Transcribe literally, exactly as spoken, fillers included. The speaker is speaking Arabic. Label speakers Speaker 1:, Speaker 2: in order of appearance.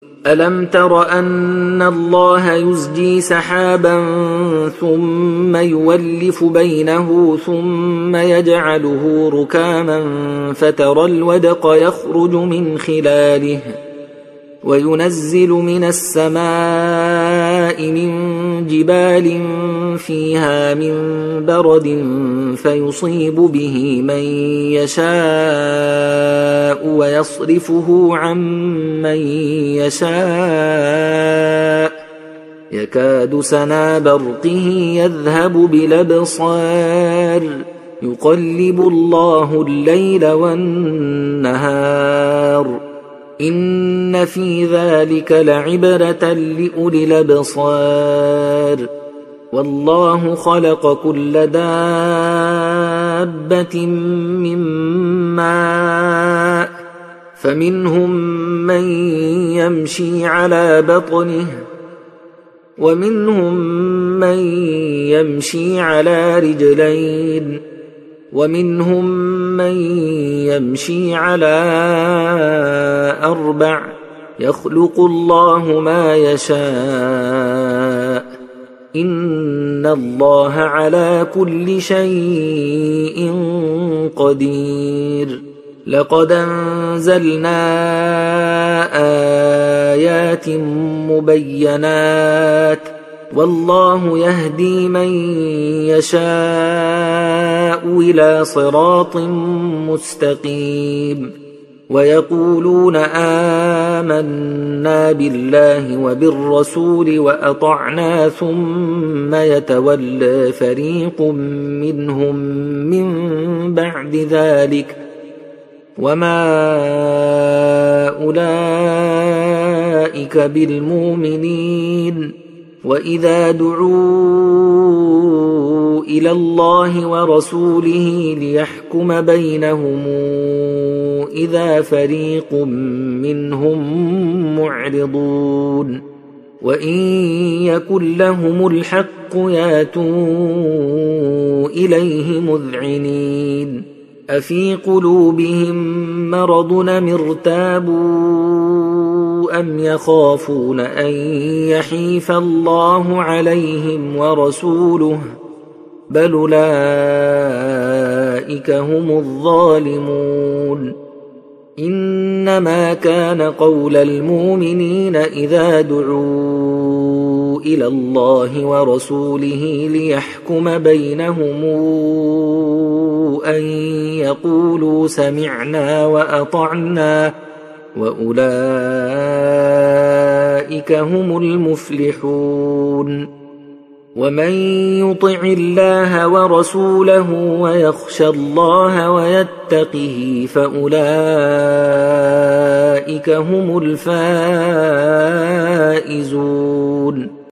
Speaker 1: ألم تر أن الله يزجي سحابا ثم يولف بينه ثم يجعله ركاما فترى الودق يخرج من خلاله وينزل من السماء من جبال فيها من برد فيصيب به من يشاء ويصرفه عن من يشاء يكاد سنا برقه يذهب بالأبصار يقلب الله الليل والنهار إن في ذلك لعبرة لأولي الأبصار والله خلق كل دابة من ماء فمنهم من يمشي على بطنه ومنهم من يمشي على رجلين ومنهم من يمشي على أربع يخلق الله ما يشاء إن الله على كل شيء قدير لقد أنزلنا آيات مبينات والله يهدي من يشاء إلى صراط مستقيم ويقولون آمنا بالله وبالرسول وأطعنا ثم يتولى فريق منهم من بعد ذلك وما أولئك بالمؤمنين وإذا دعوا إلى الله ورسوله ليحكم بينهم إذا فريق منهم معرضون وإن يكن لهم الحق ياتوا إليه مذعنين أفي قلوبهم مرض أم ارتابوا أم يخافون أن يحيف الله عليهم ورسوله بل أولئك هم الظالمون إنما كان قول المؤمنين إذا دعوا إلى الله ورسوله ليحكم بينهم أن يقولوا سمعنا وأطعنا وأولئك هم المفلحون ومن يطع الله ورسوله ويخشى الله ويتقه فأولئك هم الفائزون